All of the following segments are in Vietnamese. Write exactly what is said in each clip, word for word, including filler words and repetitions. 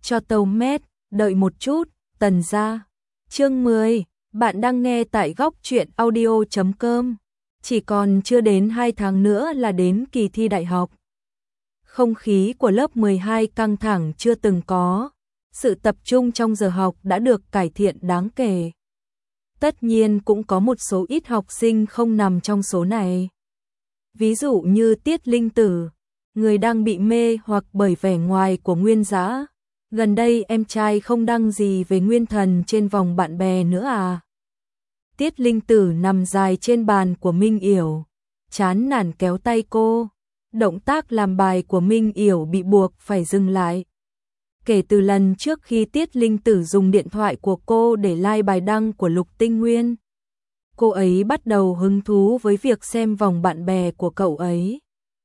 cho tàu mét, đợi một chút, Tần gia. Chương mười, bạn đang nghe tại góc truyện audio chấm com. Chỉ còn chưa đến hai tháng nữa là đến kỳ thi đại học. Không khí của lớp mười hai căng thẳng chưa từng có. Sự tập trung trong giờ học đã được cải thiện đáng kể. Tất nhiên cũng có một số ít học sinh không nằm trong số này. Ví dụ như Tiết Linh Tử, người đang bị mê hoặc bởi vẻ ngoài của Nguyên Dã. Gần đây em trai không đăng gì về Nguyên Thần trên vòng bạn bè nữa à? Tiết Linh Tử nằm dài trên bàn của Minh Yểu, chán nản kéo tay cô. Động tác làm bài của Minh Yểu bị buộc phải dừng lại. Kể từ lần trước khi Tiết Linh Tử dùng điện thoại của cô để like bài đăng của Lục Tinh Nguyên, cô ấy bắt đầu hứng thú với việc xem vòng bạn bè của cậu ấy.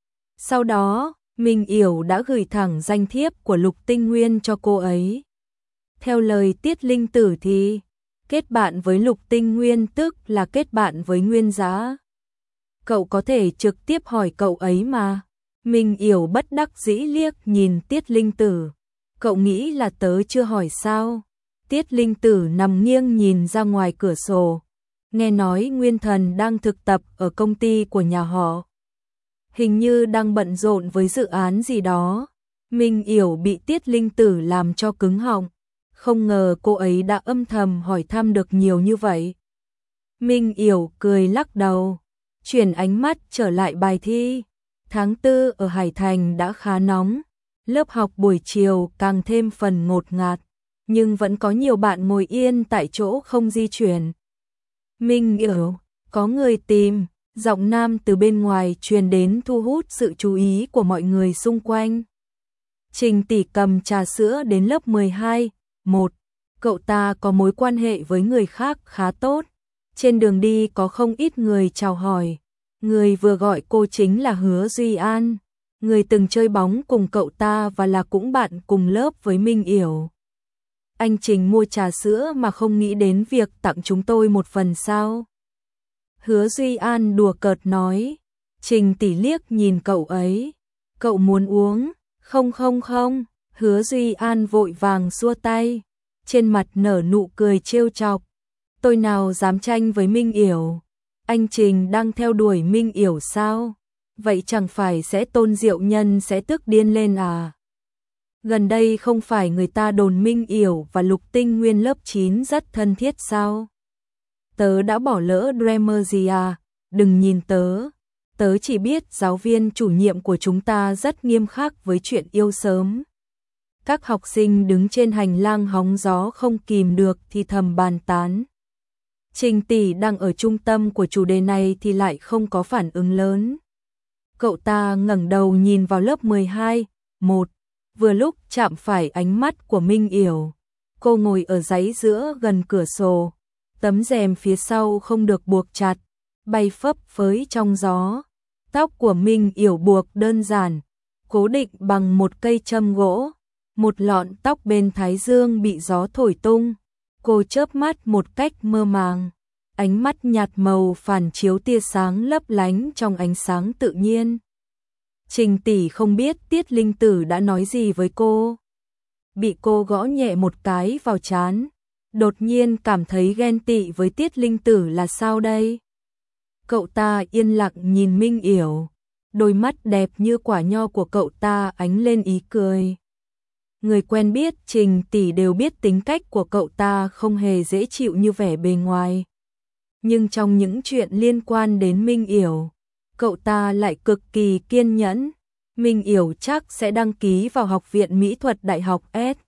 Sau đó, Minh Yểu đã gửi thẳng danh thiếp của Lục Tinh Nguyên cho cô ấy. Theo lời Tiết Linh Tử thì, kết bạn với Lục Tinh Nguyên tức là kết bạn với Nguyên Dã. Cậu có thể trực tiếp hỏi cậu ấy mà. Minh Yểu bất đắc dĩ liếc nhìn Tiết Linh Tử. Cậu nghĩ là tớ chưa hỏi sao? Tiết Linh Tử nằm nghiêng nhìn ra ngoài cửa sổ. Nghe nói Nguyên Thần đang thực tập ở công ty của nhà họ. Hình như đang bận rộn với dự án gì đó. Minh Yểu bị Tiết Linh Tử làm cho cứng họng. Không ngờ cô ấy đã âm thầm hỏi thăm được nhiều như vậy. Minh Yểu cười lắc đầu, chuyển ánh mắt trở lại bài thi. Tháng tư ở Hải Thành đã khá nóng. Lớp học buổi chiều càng thêm phần ngột ngạt, nhưng vẫn có nhiều bạn ngồi yên tại chỗ không di chuyển. Minh Yểu, có người tìm, giọng nam từ bên ngoài truyền đến thu hút sự chú ý của mọi người xung quanh. Trình tỷ cầm trà sữa đến lớp mười hai, một, cậu ta có mối quan hệ với người khác khá tốt. Trên đường đi có không ít người chào hỏi. Người vừa gọi cô chính là Hứa Duy An, người từng chơi bóng cùng cậu ta và là cũng bạn cùng lớp với Minh Yểu. Anh Trình mua trà sữa mà không nghĩ đến việc tặng chúng tôi một phần sao? Hứa Duy An đùa cợt nói. Trình tỷ liếc nhìn cậu ấy. Cậu muốn uống? Không không không. Hứa Duy An vội vàng xua tay. Trên mặt nở nụ cười trêu chọc. Tôi nào dám tranh với Minh Yểu. Anh Trình đang theo đuổi Minh Yểu sao? Vậy chẳng phải sẽ Tôn Diệu Nhân sẽ tức điên lên à? Gần đây không phải người ta đồn Minh Yểu và Lục Tinh Nguyên lớp chín rất thân thiết sao? Tớ đã bỏ lỡ Dreamer gì à? Đừng nhìn tớ. Tớ chỉ biết giáo viên chủ nhiệm của chúng ta rất nghiêm khắc với chuyện yêu sớm. Các học sinh đứng trên hành lang hóng gió không kìm được thì thầm bàn tán. Trình tỷ đang ở trung tâm của chủ đề này thì lại không có phản ứng lớn. Cậu ta ngẩng đầu nhìn vào lớp mười hai, một, vừa lúc chạm phải ánh mắt của Minh Yểu. Cô ngồi ở dãy giữa gần cửa sổ, tấm rèm phía sau không được buộc chặt, bay phấp phới trong gió. Tóc của Minh Yểu buộc đơn giản, cố định bằng một cây châm gỗ, một lọn tóc bên thái dương bị gió thổi tung. Cô chớp mắt một cách mơ màng, ánh mắt nhạt màu phản chiếu tia sáng lấp lánh trong ánh sáng tự nhiên. Trình tỷ không biết Tiết Linh Tử đã nói gì với cô. Bị cô gõ nhẹ một cái vào trán, đột nhiên cảm thấy ghen tị với Tiết Linh Tử là sao đây? Cậu ta yên lặng nhìn Minh Yểu, đôi mắt đẹp như quả nho của cậu ta ánh lên ý cười. Người quen biết Trình tỷ đều biết tính cách của cậu ta không hề dễ chịu như vẻ bề ngoài. Nhưng trong những chuyện liên quan đến Minh Yểu, cậu ta lại cực kỳ kiên nhẫn. Minh Yểu chắc sẽ đăng ký vào Học viện Mỹ thuật Đại học S.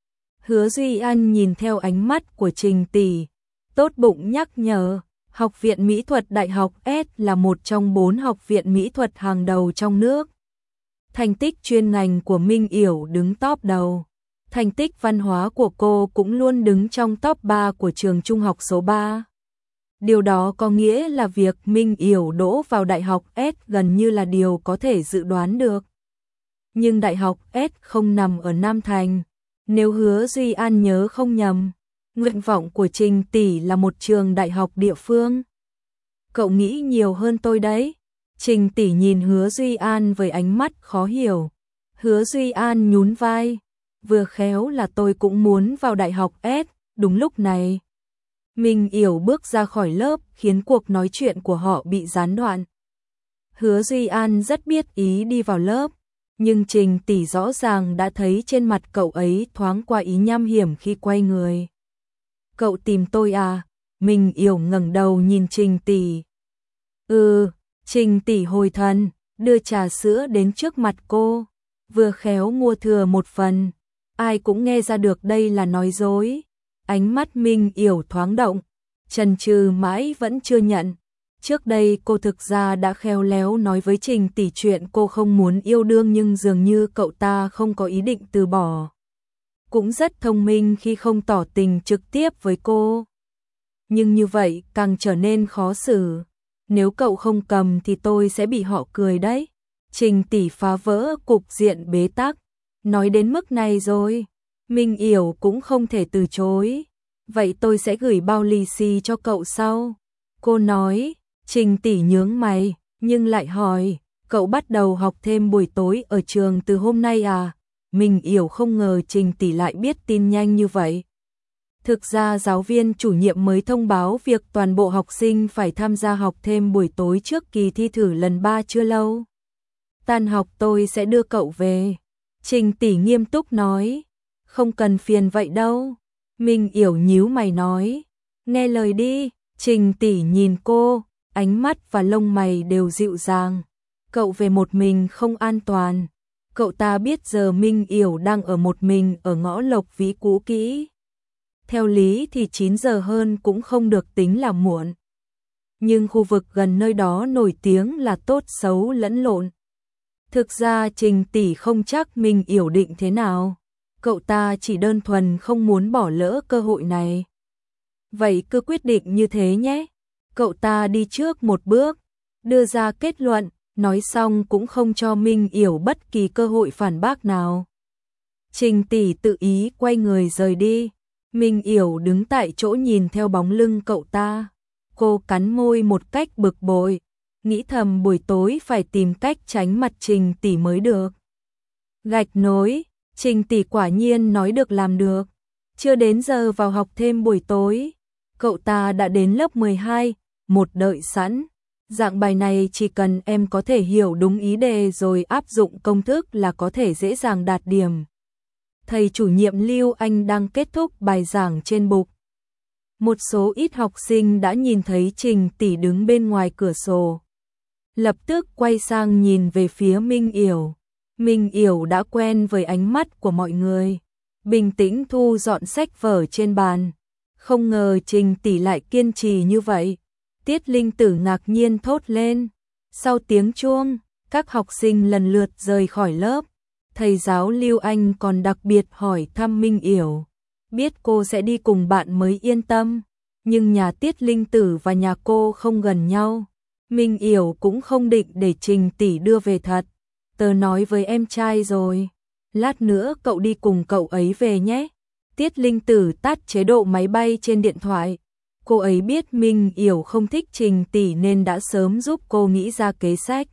Hứa Duy An nhìn theo ánh mắt của Trình tỷ, tốt bụng nhắc nhở, Học viện Mỹ thuật Đại học S là một trong bốn học viện mỹ thuật hàng đầu trong nước. Thành tích chuyên ngành của Minh Yểu đứng top đầu. Thành tích văn hóa của cô cũng luôn đứng trong top ba của trường trung học số ba. Điều đó có nghĩa là việc Minh Yểu đỗ vào Đại học S gần như là điều có thể dự đoán được. Nhưng Đại học S không nằm ở Nam Thành. Nếu Hứa Duy An nhớ không nhầm, nguyện vọng của Trình tỷ là một trường đại học địa phương. Cậu nghĩ nhiều hơn tôi đấy. Trình tỷ nhìn Hứa Duy An với ánh mắt khó hiểu. Hứa Duy An nhún vai. vừa khéo là tôi cũng muốn vào đại học S, đúng lúc này. Minh Yểu bước ra khỏi lớp khiến cuộc nói chuyện của họ bị gián đoạn. Hứa Duy An rất biết ý đi vào lớp, nhưng Trình tỷ rõ ràng đã thấy trên mặt cậu ấy thoáng qua ý nham hiểm khi quay người. Cậu tìm tôi à? Minh Yểu ngẩng đầu nhìn Trình tỷ. Ừ, Trình tỷ hồi thần, đưa trà sữa đến trước mặt cô, vừa khéo mua thừa một phần. Ai cũng nghe ra được đây là nói dối. Ánh mắt Minh Yểu thoáng động, chần chừ mãi vẫn chưa nhận. Trước đây cô thực ra đã khéo léo nói với Trình tỷ chuyện cô không muốn yêu đương, nhưng dường như cậu ta không có ý định từ bỏ. Cũng rất thông minh khi không tỏ tình trực tiếp với cô. Nhưng như vậy càng trở nên khó xử. Nếu cậu không cầm thì tôi sẽ bị họ cười đấy. Trình tỷ phá vỡ cục diện bế tắc. Nói đến mức này rồi, Minh Yểu cũng không thể từ chối. Vậy tôi sẽ gửi bao lì xì cho cậu sau. Cô nói. Trình tỷ nhướng mày, nhưng lại hỏi, cậu bắt đầu học thêm buổi tối ở trường từ hôm nay à? Minh Yểu không ngờ Trình tỷ lại biết tin nhanh như vậy. Thực ra giáo viên chủ nhiệm mới thông báo việc toàn bộ học sinh phải tham gia học thêm buổi tối trước kỳ thi thử lần ba chưa lâu. Tan học tôi sẽ đưa cậu về. Trình tỷ nghiêm túc nói, không cần phiền vậy đâu. Minh Yểu nhíu mày nói, nghe lời đi. Trình tỷ nhìn cô, ánh mắt và lông mày đều dịu dàng. Cậu về một mình không an toàn. Cậu ta biết giờ Minh Yểu đang ở một mình ở ngõ Lộc Vĩ cũ kỹ. Theo lý thì chín giờ hơn cũng không được tính là muộn. Nhưng khu vực gần nơi đó nổi tiếng là tốt xấu lẫn lộn. Thực ra Trình tỷ không chắc Minh Yểu định thế nào. Cậu ta chỉ đơn thuần không muốn bỏ lỡ cơ hội này. Vậy cứ quyết định như thế nhé. Cậu ta đi trước một bước, đưa ra kết luận, nói xong cũng không cho Minh Yểu bất kỳ cơ hội phản bác nào. Trình tỷ tự ý quay người rời đi. Minh Yểu đứng tại chỗ nhìn theo bóng lưng cậu ta. Cô cắn môi một cách bực bội, nghĩ thầm buổi tối phải tìm cách tránh mặt Trình tỷ mới được. Gạch nối, Trình tỷ quả nhiên nói được làm được. Chưa đến giờ vào học thêm buổi tối, cậu ta đã đến lớp mười hai, một đợi sẵn. Dạng bài này chỉ cần em có thể hiểu đúng ý đề rồi áp dụng công thức là có thể dễ dàng đạt điểm. Thầy chủ nhiệm Lưu Anh đang kết thúc bài giảng trên bục. Một số ít học sinh đã nhìn thấy Trình tỷ đứng bên ngoài cửa sổ. Lập tức quay sang nhìn về phía Minh Yểu. Minh Yểu đã quen với ánh mắt của mọi người. Bình tĩnh thu dọn sách vở trên bàn. Không ngờ Trình tỷ lại kiên trì như vậy. Tiết Linh Tử ngạc nhiên thốt lên. Sau tiếng chuông, các học sinh lần lượt rời khỏi lớp. Thầy giáo Lưu Anh còn đặc biệt hỏi thăm Minh Yểu. Biết cô sẽ đi cùng bạn mới yên tâm. Nhưng nhà Tiết Linh Tử và nhà cô không gần nhau. Minh Yểu cũng không định để Trình tỷ đưa về thật. Tớ nói với em trai rồi. Lát nữa cậu đi cùng cậu ấy về nhé. Tiết Linh Tử tắt chế độ máy bay trên điện thoại. Cô ấy biết Minh Yểu không thích Trình tỷ nên đã sớm giúp cô nghĩ ra kế sách.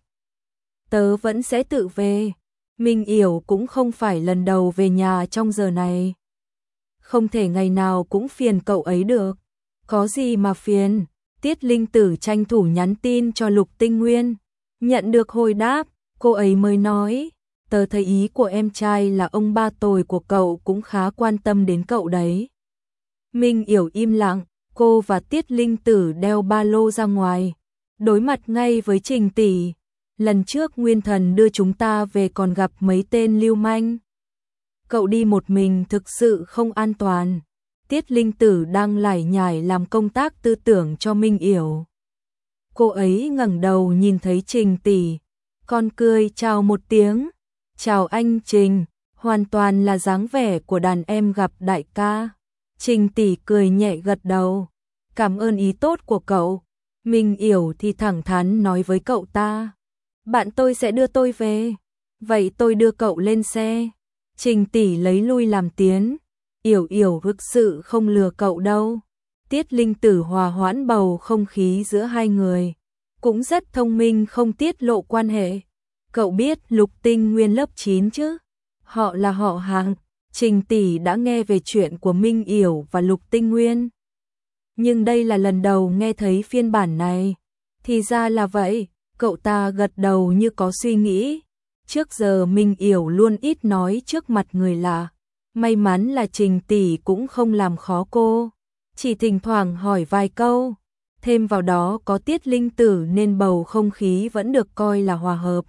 Tớ vẫn sẽ tự về. Minh Yểu cũng không phải lần đầu về nhà trong giờ này. Không thể ngày nào cũng phiền cậu ấy được. Có gì mà phiền. Tiết Linh Tử tranh thủ nhắn tin cho Lục Tinh Nguyên. Nhận được hồi đáp, cô ấy mới nói, tớ thấy ý của em trai là ông ba tồi của cậu cũng khá quan tâm đến cậu đấy. Minh Yểu im lặng, cô và Tiết Linh Tử đeo ba lô ra ngoài, đối mặt ngay với Trình tỷ. Lần trước Nguyên Thần đưa chúng ta về còn gặp mấy tên lưu manh. Cậu đi một mình thực sự không an toàn. Tiết Linh Tử đang lải nhải làm công tác tư tưởng cho Minh Yểu. Cô ấy ngẩng đầu nhìn thấy Trình tỷ, con cười chào một tiếng. Chào anh Trình, hoàn toàn là dáng vẻ của đàn em gặp đại ca. Trình tỷ cười nhẹ gật đầu. Cảm ơn ý tốt của cậu. Minh Yểu thì thẳng thắn nói với cậu ta. Bạn tôi sẽ đưa tôi về. Vậy tôi đưa cậu lên xe. Trình tỷ lấy lui làm tiến. Yểu Yểu thực sự không lừa cậu đâu. Tiết Linh Tử hòa hoãn bầu không khí giữa hai người. Cũng rất thông minh không tiết lộ quan hệ. Cậu biết Lục Tinh Nguyên lớp chín chứ? Họ là họ hàng. Trình tỷ đã nghe về chuyện của Minh Yểu và Lục Tinh Nguyên. Nhưng đây là lần đầu nghe thấy phiên bản này. Thì ra là vậy, cậu ta gật đầu như có suy nghĩ. Trước giờ Minh Yểu luôn ít nói trước mặt người lạ. May mắn là Trình tỷ cũng không làm khó cô. Chỉ thỉnh thoảng hỏi vài câu. Thêm vào đó có Tiết Linh Tử nên bầu không khí vẫn được coi là hòa hợp.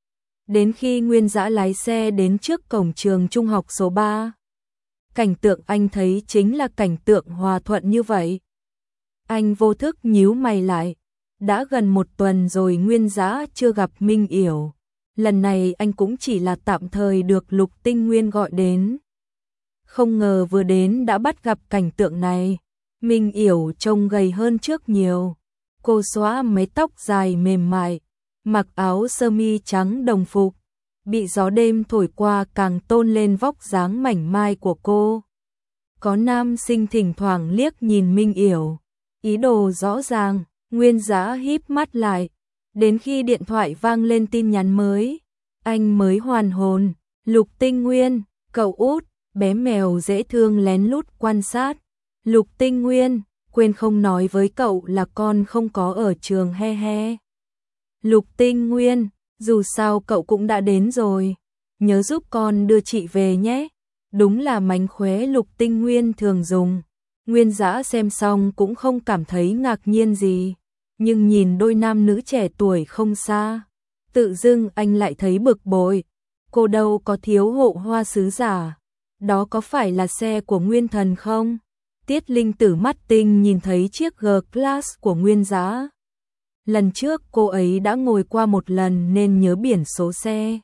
Đến khi Nguyên Dã lái xe đến trước cổng trường trung học số ba, cảnh tượng anh thấy chính là cảnh tượng hòa thuận như vậy. Anh vô thức nhíu mày lại. Đã gần một tuần rồi Nguyên Dã chưa gặp Minh Yểu. Lần này anh cũng chỉ là tạm thời được Lục Tinh Nguyên gọi đến. Không ngờ vừa đến đã bắt gặp cảnh tượng này. Minh Yểu trông gầy hơn trước nhiều. Cô xóa mái tóc dài mềm mại, mặc áo sơ mi trắng đồng phục, bị gió đêm thổi qua càng tôn lên vóc dáng mảnh mai của cô. Có nam sinh thỉnh thoảng liếc nhìn Minh Yểu, ý đồ rõ ràng. Nguyên Dã híp mắt lại, đến khi điện thoại vang lên tin nhắn mới, anh mới hoàn hồn. Lục Tinh Nguyên, cậu út, bé mèo dễ thương lén lút quan sát. Lục Tinh Nguyên, quên không nói với cậu là con không có ở trường he he. Lục Tinh Nguyên, dù sao cậu cũng đã đến rồi, nhớ giúp con đưa chị về nhé. Đúng là mánh khóe Lục Tinh Nguyên thường dùng. Nguyên Dã xem xong cũng không cảm thấy ngạc nhiên gì, nhưng nhìn đôi nam nữ trẻ tuổi không xa, tự dưng anh lại thấy bực bội. Cô đâu có thiếu hộ hoa sứ giả, đó có phải là xe của Nguyên Thần không? Tiết Linh Tử mắt tinh nhìn thấy chiếc G-Class của Nguyên Dã. Lần trước cô ấy đã ngồi qua một lần nên nhớ biển số xe.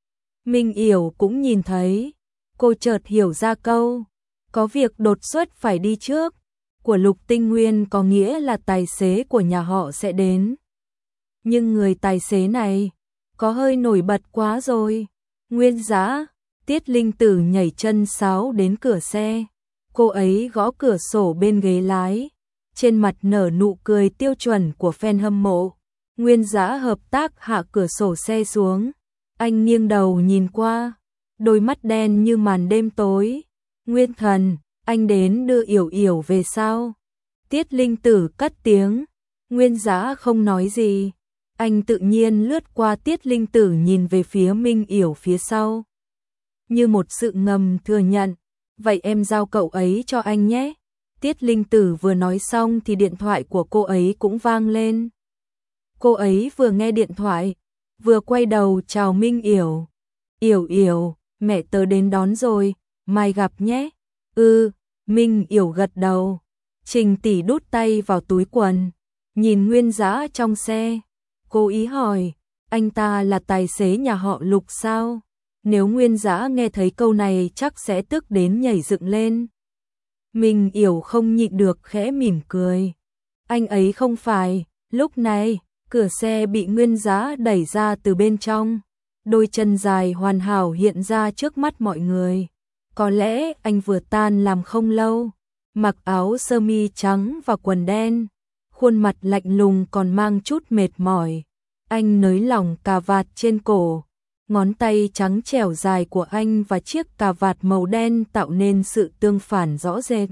Minh Yểu cũng nhìn thấy, cô chợt hiểu ra câu có việc đột xuất phải đi trước của Lục Tinh Nguyên có nghĩa là tài xế của nhà họ sẽ đến. Nhưng người tài xế này có hơi nổi bật quá rồi. Nguyên Dã, Tiết Linh Tử nhảy chân sáo đến cửa xe. Cô ấy gõ cửa sổ bên ghế lái, trên mặt nở nụ cười tiêu chuẩn của fan hâm mộ. Nguyên Dã hợp tác hạ cửa sổ xe xuống. Anh nghiêng đầu nhìn qua, đôi mắt đen như màn đêm tối. Nguyên Thần, anh đến đưa Yểu Yểu về sao? Tiết Linh Tử cất tiếng. Nguyên Dã không nói gì. Anh tự nhiên lướt qua Tiết Linh Tử nhìn về phía Minh Yểu phía sau. Như một sự ngầm thừa nhận. Vậy em giao cậu ấy cho anh nhé. Tiết Linh Tử vừa nói xong thì điện thoại của cô ấy cũng vang lên. Cô ấy vừa nghe điện thoại, vừa quay đầu chào Minh Yểu. Yểu Yểu, mẹ tớ đến đón rồi, mai gặp nhé. Ừ, Minh Yểu gật đầu. Trình tỷ đút tay vào túi quần, nhìn Nguyên Dã trong xe. Cô ý hỏi, anh ta là tài xế nhà họ Lục sao? Nếu Nguyên Dã nghe thấy câu này chắc sẽ tức đến nhảy dựng lên. Minh Yểu không nhịn được khẽ mỉm cười. Anh ấy không phải. Lúc này, cửa xe bị Nguyên Dã đẩy ra từ bên trong. Đôi chân dài hoàn hảo hiện ra trước mắt mọi người. Có lẽ anh vừa tan làm không lâu. Mặc áo sơ mi trắng và quần đen. Khuôn mặt lạnh lùng còn mang chút mệt mỏi. Anh nới lỏng cà vạt trên cổ. Ngón tay trắng trẻo dài của anh và chiếc cà vạt màu đen tạo nên sự tương phản rõ rệt.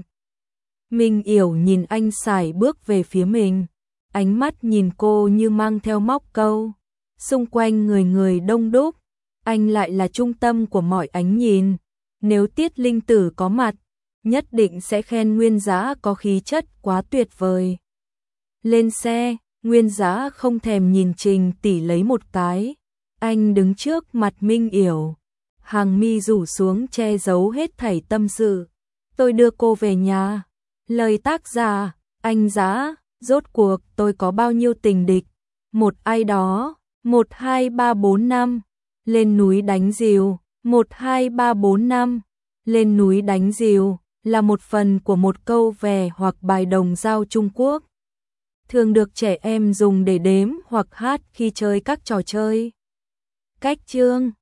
Minh Yểu nhìn anh sải bước về phía mình. Ánh mắt nhìn cô như mang theo móc câu. Xung quanh người người đông đúc. Anh lại là trung tâm của mọi ánh nhìn. Nếu Tiết Linh Tử có mặt, nhất định sẽ khen Nguyên Dã có khí chất quá tuyệt vời. Lên xe, Nguyên Dã không thèm nhìn Trình tỷ lấy một cái. Anh đứng trước mặt Minh Yểu, hàng mi rủ xuống che giấu hết thảy tâm sự. Tôi đưa cô về nhà. Lời tác giả, anh Dã, rốt cuộc tôi có bao nhiêu tình địch. Một ai đó, một hai ba bốn năm, lên núi đánh rìu, một hai ba bốn năm, lên núi đánh rìu, là một phần của một câu về hoặc bài đồng dao Trung Quốc. Thường được trẻ em dùng để đếm hoặc hát khi chơi các trò chơi. Cách chương